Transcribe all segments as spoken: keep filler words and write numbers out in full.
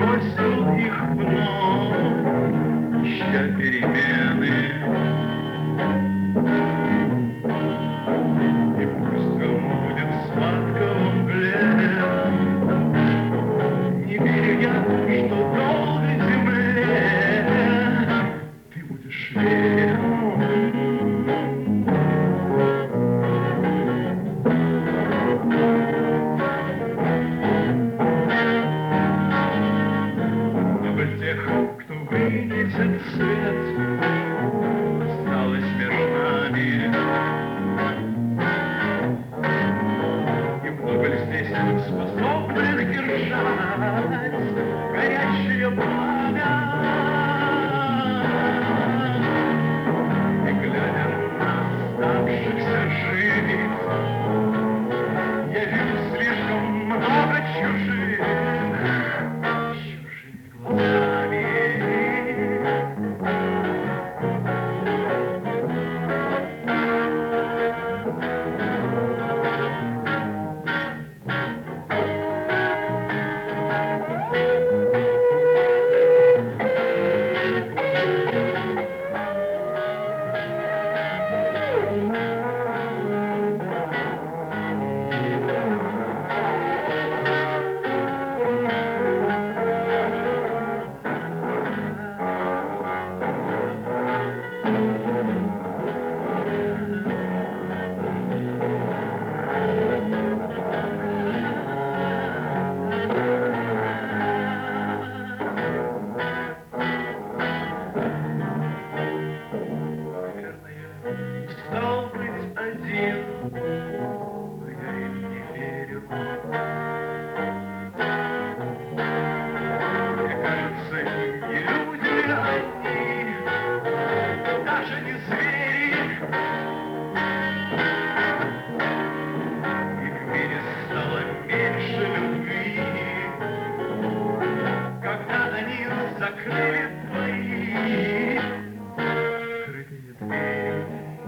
бросил их вновь, ища перемены. И пусть он будет сладко он блед, не веря, что долго земле ты будешь верен. Кто вынесет свет, осталось между нами. И много ли здесь способных держать горячее пламя? И глядя на оставшихся жить, я вижу слишком много чужих, чужими глазами. Стал быть один, но я им не верю. Мне кажется, не люди они, даже не звери. И в мире стало меньше любви, когда они закрыли твои скрытые двери.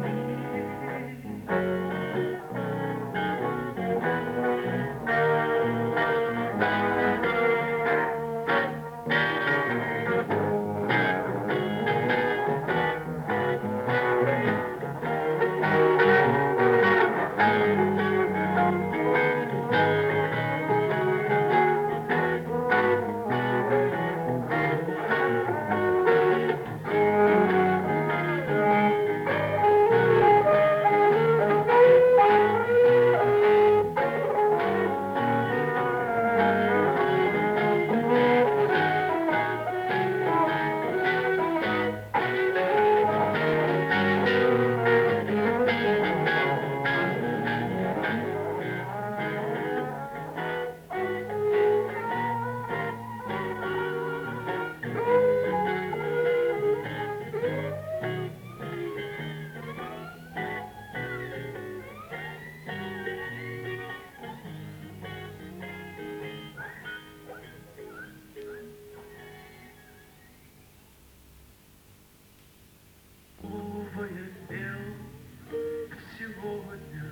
Сегодня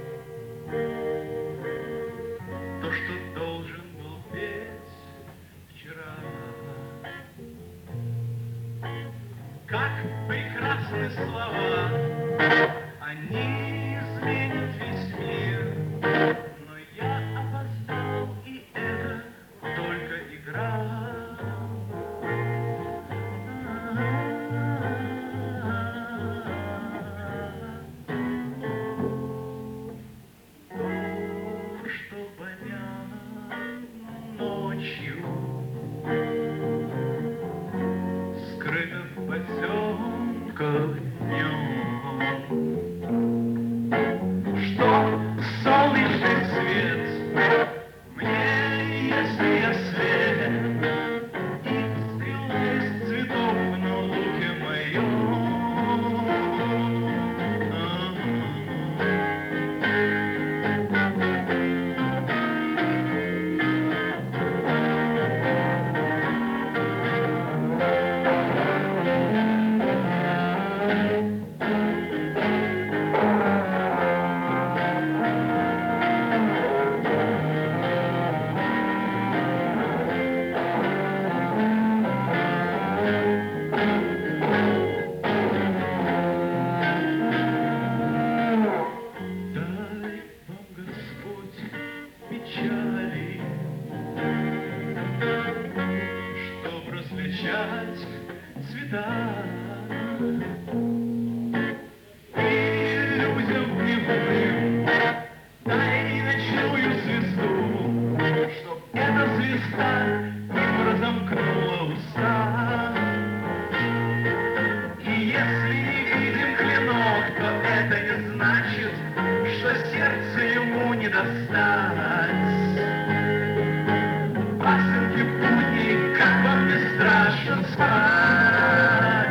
то, что должен был петь вчера. Как прекрасны слова, они изменят весь мир. Но я опоздал, и это только игра. Скрыто в потемках днем, что солнечный свет мне, если я слеп, и стрела из цветов на луке моем. встречать цвета. И людям гневным дай ночную звезду, чтоб эта звезда им разомкнула уста. И если не видим клинок, то это не значит, что сердце ему не достать. Пасынки будни, как вам не страшно спать?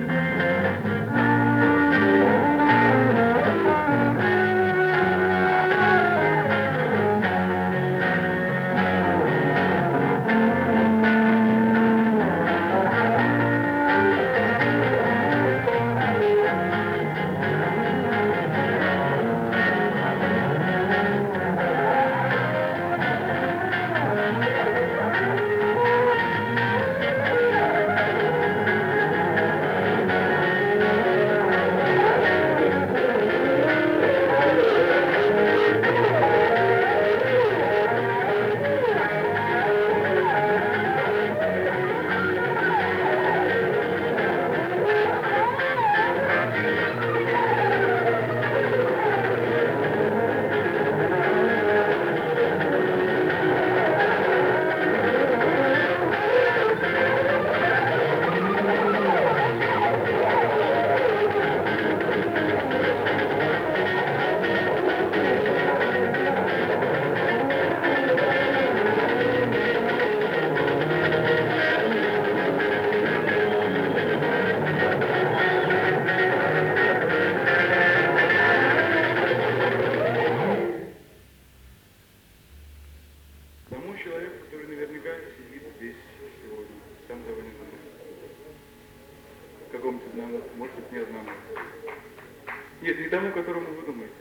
Тому человеку, который наверняка сидит здесь сегодня, сам того не знает. Какому-то одному, может быть, не одному. Нет, не тому, которому вы думаете.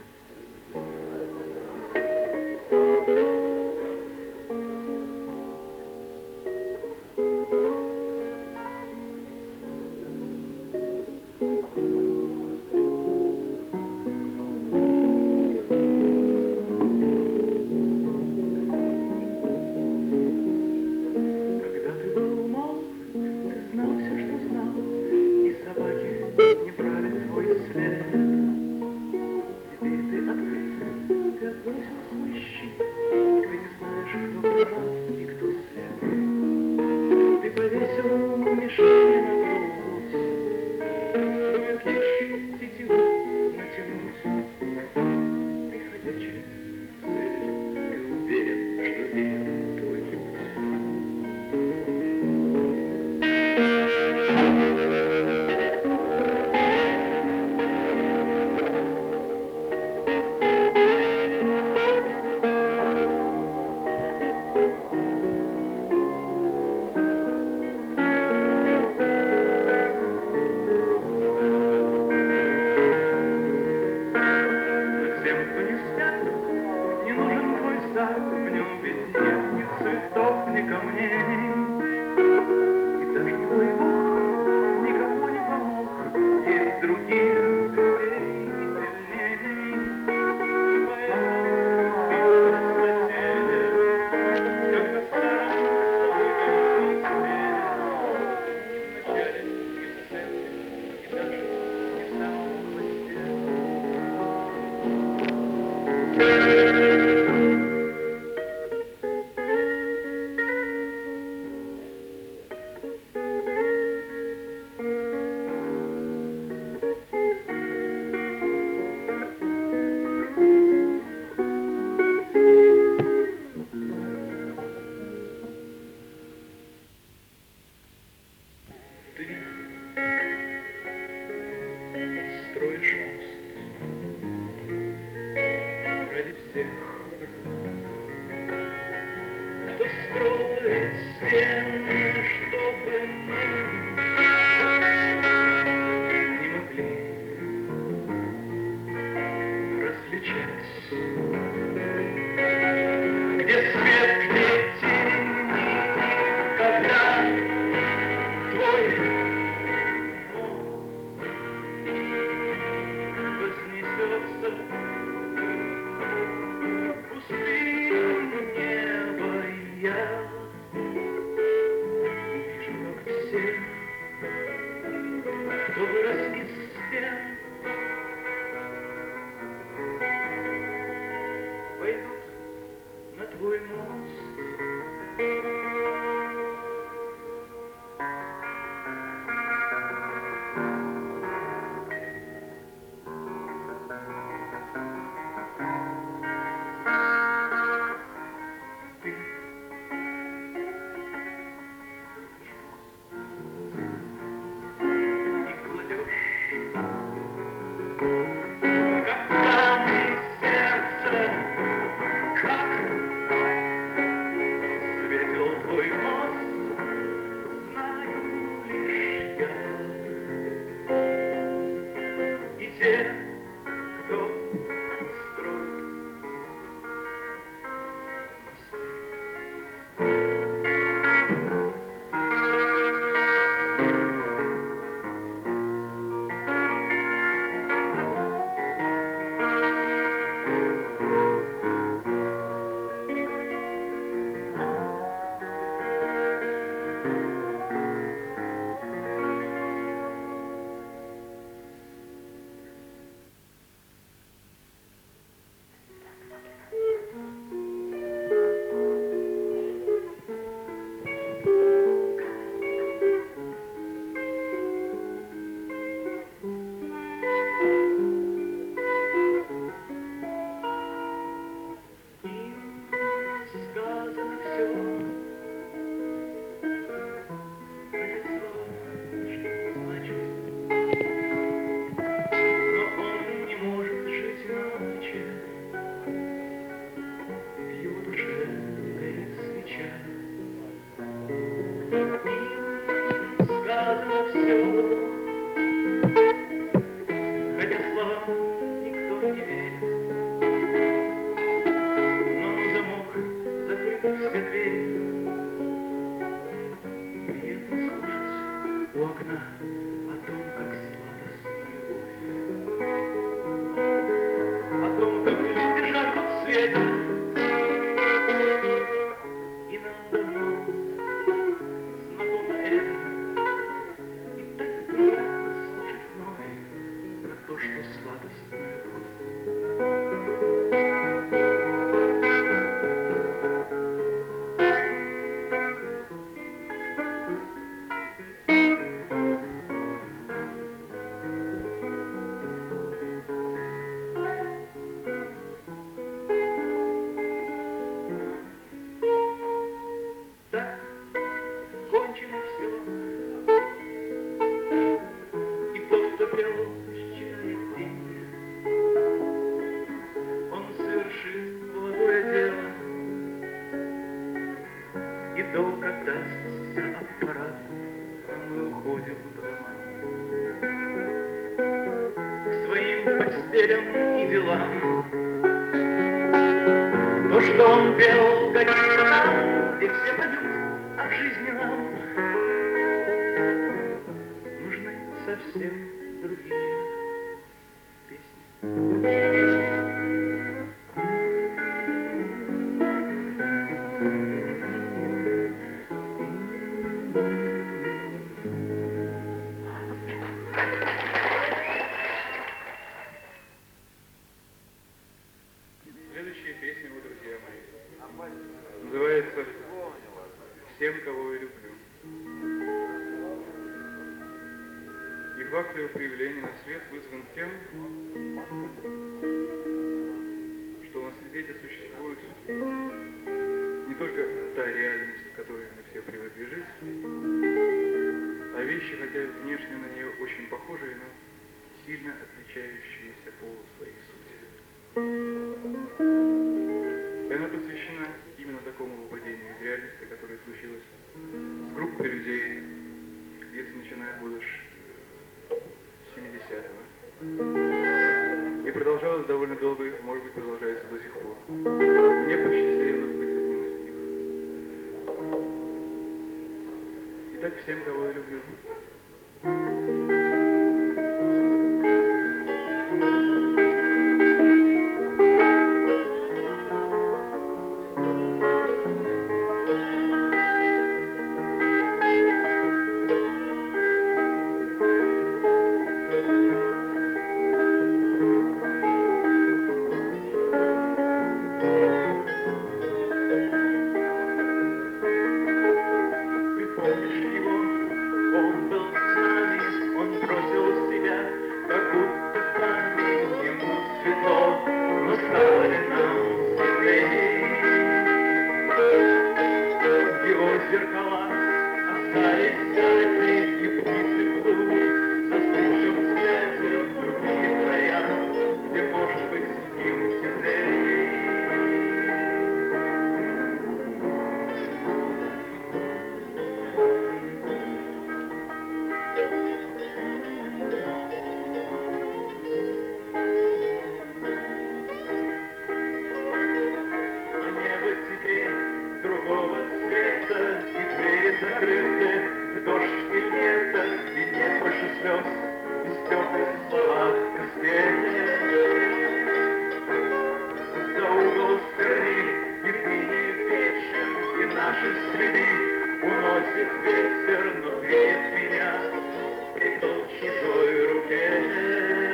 те, кто вырос из стен, пойдут на твой мост. Следующая песня, вот, друзья мои, называется «Всем, кого я люблю». Их вахтовое появление на свет вызван тем, что на свете существует не только та реальность, к которой мы все привыкли жить, а вещи, хотя внешне на нее очень похожие, но сильно отличающиеся по своей сути. И она посвящена именно такому выпадению из реальности, которое случилось с группой людей, где-то начиная года семидесятого. И продолжалось довольно долго, и, может быть, продолжается до сих пор. Мне посчастливилось быть одним из них. Итак, всем, кого я люблю. Он был с нами, он бросил себя, как будто в память ему светло, но стало ли нам светлей? Его зеркала остались заняты, и птицы плывут, застывшим взглядом в другие края, где, может быть, им теплее. Другого цвета, и двери закрыты, в дождь и лето, и нет больше слез, и стертых слова постели. За угол сверни, и ты не вечен, и наши следы уносит ветер, но греет меня, прикол в чужой руке.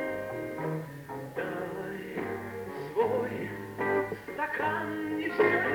Стакан не все